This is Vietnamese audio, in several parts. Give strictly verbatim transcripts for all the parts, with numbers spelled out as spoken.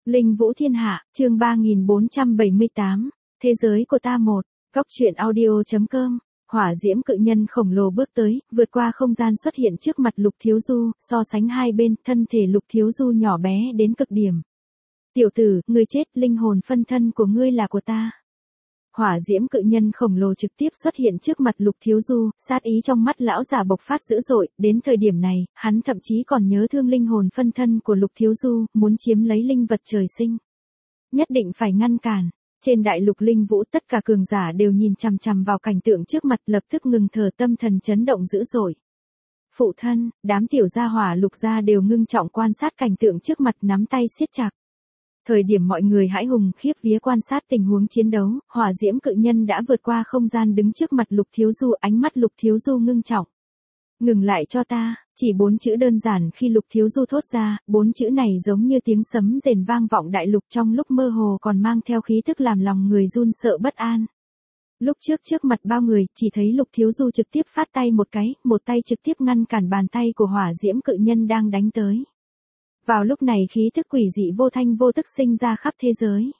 Linh Vũ Thiên Hạ, chương ba nghìn bốn trăm bảy mươi tám, Thế giới của ta một, Góc truyện audio.com, hỏa diễm cự nhân khổng lồ bước tới, vượt qua không gian xuất hiện trước mặt Lục Thiếu Du, so sánh hai bên, thân thể Lục Thiếu Du nhỏ bé đến cực điểm. Tiểu tử, ngươi chết, linh hồn phân thân của ngươi là của ta. Hỏa diễm cự nhân khổng lồ trực tiếp xuất hiện trước mặt Lục Thiếu Du, sát ý trong mắt lão già bộc phát dữ dội, đến thời điểm này, hắn thậm chí còn nhớ thương linh hồn phân thân của Lục Thiếu Du, muốn chiếm lấy linh vật trời sinh. Nhất định phải ngăn cản. Trên đại lục linh vũ tất cả cường giả đều nhìn chằm chằm vào cảnh tượng trước mặt, lập tức ngừng thở, tâm thần chấn động dữ dội. Phụ thân, đám tiểu gia hỏa Lục gia đều ngưng trọng quan sát cảnh tượng trước mặt, nắm tay siết chặt. Thời điểm mọi người hãi hùng khiếp vía quan sát tình huống chiến đấu, hỏa diễm cự nhân đã vượt qua không gian đứng trước mặt Lục Thiếu Du, ánh mắt Lục Thiếu Du ngưng trọng. Ngừng lại cho ta, chỉ bốn chữ đơn giản khi Lục Thiếu Du thốt ra, bốn chữ này giống như tiếng sấm rền vang vọng đại lục, trong lúc mơ hồ còn mang theo khí thức làm lòng người run sợ bất an. Lúc trước trước mặt bao người, chỉ thấy Lục Thiếu Du trực tiếp phát tay một cái, một tay trực tiếp ngăn cản bàn tay của hỏa diễm cự nhân đang đánh tới. Vào lúc này khí thức quỷ dị vô thanh vô tức sinh ra khắp thế giới.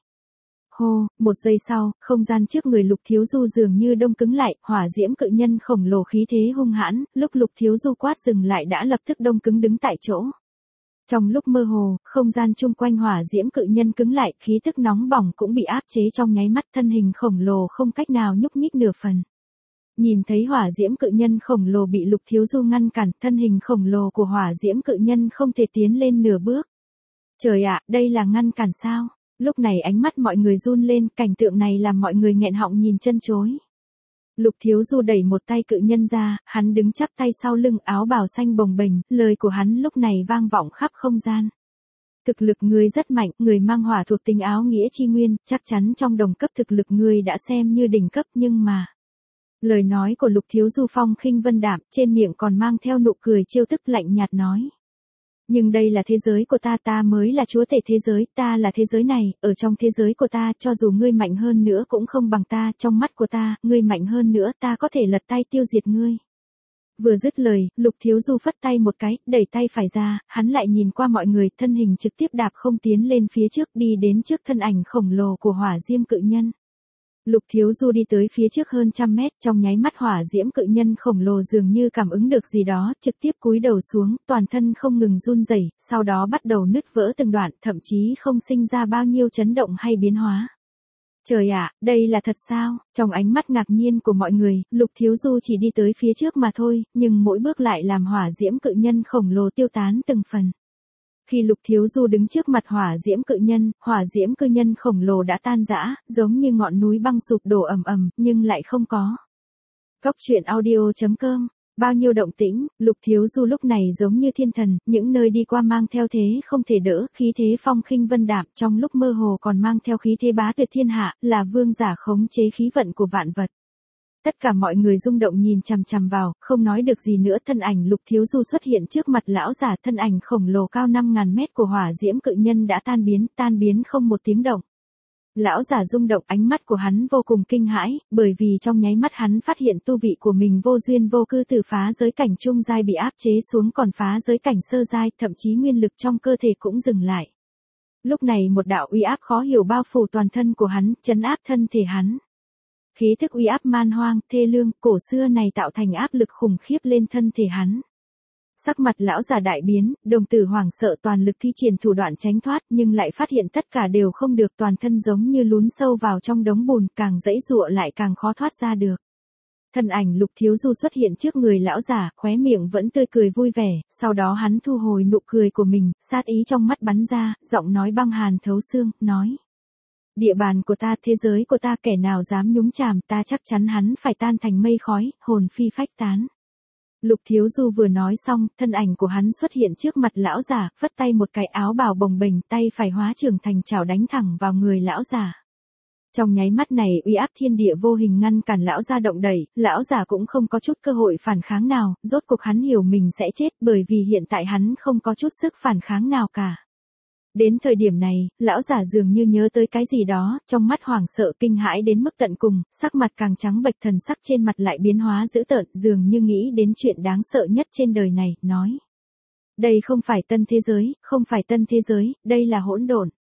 Hô, một giây sau, không gian trước người Lục Thiếu Du dường như đông cứng lại, hỏa diễm cự nhân khổng lồ khí thế hung hãn, lúc Lục Thiếu Du quát dừng lại đã lập tức đông cứng đứng tại chỗ. Trong lúc mơ hồ, không gian chung quanh hỏa diễm cự nhân cứng lại, khí tức nóng bỏng cũng bị áp chế trong nháy mắt, thân hình khổng lồ không cách nào nhúc nhích nửa phần. Nhìn thấy hỏa diễm cự nhân khổng lồ bị Lục Thiếu Du ngăn cản, thân hình khổng lồ của hỏa diễm cự nhân không thể tiến lên nửa bước. Trời ạ, đây là ngăn cản sao? Lúc này ánh mắt mọi người run lên, cảnh tượng này làm mọi người nghẹn họng nhìn chân chối. Lục Thiếu Du đẩy một tay cự nhân ra, hắn đứng chắp tay sau lưng, áo bào xanh bồng bềnh, lời của hắn lúc này vang vọng khắp không gian. Thực lực ngươi rất mạnh, người mang hỏa thuộc tính áo nghĩa chi nguyên, chắc chắn trong đồng cấp thực lực ngươi đã xem như đỉnh cấp, nhưng mà... Lời nói của Lục Thiếu Du phong khinh vân đạm, trên miệng còn mang theo nụ cười trêu tức lạnh nhạt nói. Nhưng đây là thế giới của ta, ta mới là chúa tể thế giới, ta là thế giới này, ở trong thế giới của ta, cho dù ngươi mạnh hơn nữa cũng không bằng ta, trong mắt của ta, ngươi mạnh hơn nữa, ta có thể lật tay tiêu diệt ngươi. Vừa dứt lời, Lục Thiếu Du phất tay một cái, đẩy tay phải ra, hắn lại nhìn qua mọi người, thân hình trực tiếp đạp không tiến lên phía trước, đi đến trước thân ảnh khổng lồ của hỏa diễm cự nhân. Lục Thiếu Du đi tới phía trước hơn trăm mét, trong nháy mắt hỏa diễm cự nhân khổng lồ dường như cảm ứng được gì đó, trực tiếp cúi đầu xuống, toàn thân không ngừng run rẩy, sau đó bắt đầu nứt vỡ từng đoạn, thậm chí không sinh ra bao nhiêu chấn động hay biến hóa. Trời ạ, đây là thật sao? Trong ánh mắt ngạc nhiên của mọi người, Lục Thiếu Du chỉ đi tới phía trước mà thôi, nhưng mỗi bước lại làm hỏa diễm cự nhân khổng lồ tiêu tán từng phần. Khi Lục Thiếu Du đứng trước mặt hỏa diễm cự nhân, hỏa diễm cự nhân khổng lồ đã tan rã, giống như ngọn núi băng sụp đổ ầm ầm, nhưng lại không có. Góc truyện audio.com, bao nhiêu động tĩnh, Lục Thiếu Du lúc này giống như thiên thần, những nơi đi qua mang theo thế không thể đỡ, khí thế phong khinh vân đạm, trong lúc mơ hồ còn mang theo khí thế bá tuyệt thiên hạ, là vương giả khống chế khí vận của vạn vật. Tất cả mọi người rung động nhìn chằm chằm vào, không nói được gì nữa, thân ảnh Lục Thiếu Du xuất hiện trước mặt lão giả, thân ảnh khổng lồ cao năm ngàn mét của hỏa diễm cự nhân đã tan biến, tan biến không một tiếng động. Lão giả rung động, ánh mắt của hắn vô cùng kinh hãi, bởi vì trong nháy mắt hắn phát hiện tu vị của mình vô duyên vô cư từ phá giới cảnh trung giai bị áp chế xuống còn phá giới cảnh sơ giai, thậm chí nguyên lực trong cơ thể cũng dừng lại. Lúc này một đạo uy áp khó hiểu bao phủ toàn thân của hắn, trấn áp thân thể hắn. Khí thức uy áp man hoang, thê lương, cổ xưa này tạo thành áp lực khủng khiếp lên thân thể hắn. Sắc mặt lão già đại biến, đồng tử hoảng sợ, toàn lực thi triển thủ đoạn tránh thoát, nhưng lại phát hiện tất cả đều không được, toàn thân giống như lún sâu vào trong đống bùn, càng giãy giụa lại càng khó thoát ra được. Thân ảnh Lục Thiếu Du xuất hiện trước người lão già, khóe miệng vẫn tươi cười vui vẻ, sau đó hắn thu hồi nụ cười của mình, sát ý trong mắt bắn ra, giọng nói băng hàn thấu xương, nói. Địa bàn của ta, thế giới của ta, kẻ nào dám nhúng chàm ta chắc chắn hắn phải tan thành mây khói, hồn phi phách tán. Lục Thiếu Du vừa nói xong, thân ảnh của hắn xuất hiện trước mặt lão già, phất tay một cái, áo bào bồng bềnh, tay phải hóa trưởng thành chảo đánh thẳng vào người lão già. Trong nháy mắt này uy áp thiên địa vô hình ngăn cản lão già động đẩy, lão già cũng không có chút cơ hội phản kháng nào, rốt cuộc hắn hiểu mình sẽ chết, bởi vì hiện tại hắn không có chút sức phản kháng nào cả. Đến thời điểm này, lão giả dường như nhớ tới cái gì đó, trong mắt hoảng sợ kinh hãi đến mức tận cùng, sắc mặt càng trắng bệch, thần sắc trên mặt lại biến hóa dữ tợn, dường như nghĩ đến chuyện đáng sợ nhất trên đời này, nói. Đây không phải tân thế giới, không phải tân thế giới, đây là hỗn độn.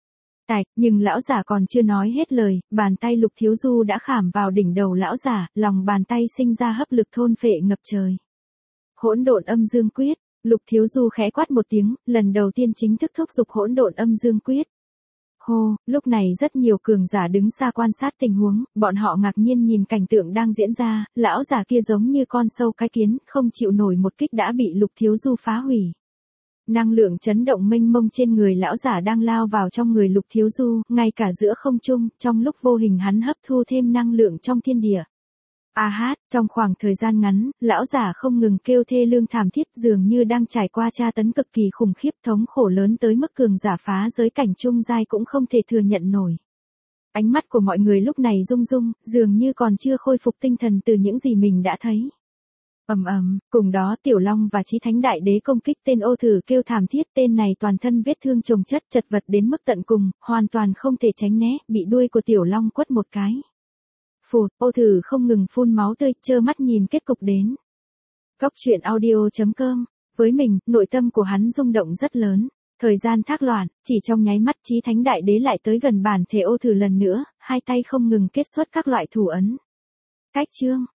Tạch, nhưng lão giả còn chưa nói hết lời, bàn tay Lục Thiếu Du đã khảm vào đỉnh đầu lão giả, lòng bàn tay sinh ra hấp lực thôn phệ ngập trời. Hỗn độn âm dương quyết, Lục Thiếu Du khẽ quát một tiếng, lần đầu tiên chính thức thúc giục hỗn độn âm dương quyết. Hô, lúc này rất nhiều cường giả đứng xa quan sát tình huống, bọn họ ngạc nhiên nhìn cảnh tượng đang diễn ra, lão giả kia giống như con sâu cái kiến, không chịu nổi một kích đã bị Lục Thiếu Du phá hủy. Năng lượng chấn động mênh mông trên người lão giả đang lao vào trong người Lục Thiếu Du, ngay cả giữa không trung, trong lúc vô hình hắn hấp thu thêm năng lượng trong thiên địa. A hát, trong khoảng thời gian ngắn, lão giả không ngừng kêu thê lương thảm thiết dường như đang trải qua tra tấn cực kỳ khủng khiếp thống khổ lớn tới mức cường giả phá giới cảnh trung giai cũng không thể thừa nhận nổi. Ánh mắt của mọi người lúc này rung rung, dường như còn chưa khôi phục tinh thần từ những gì mình đã thấy. Ầm ầm, cùng đó Tiểu Long và Chí Thánh Đại Đế công kích tên ô thử kêu thảm thiết, tên này toàn thân vết thương chồng chất chật vật đến mức tận cùng, hoàn toàn không thể tránh né, bị đuôi của Tiểu Long quất một cái. Phụt, ô thử không ngừng phun máu tươi, trơ mắt nhìn kết cục đến. Góc truyện audio chấm com, với mình, nội tâm của hắn rung động rất lớn. Thời gian thác loạn, chỉ trong nháy mắt Chí Thánh Đại Đế lại tới gần bản thể ô thử lần nữa, hai tay không ngừng kết xuất các loại thủ ấn. Cách chương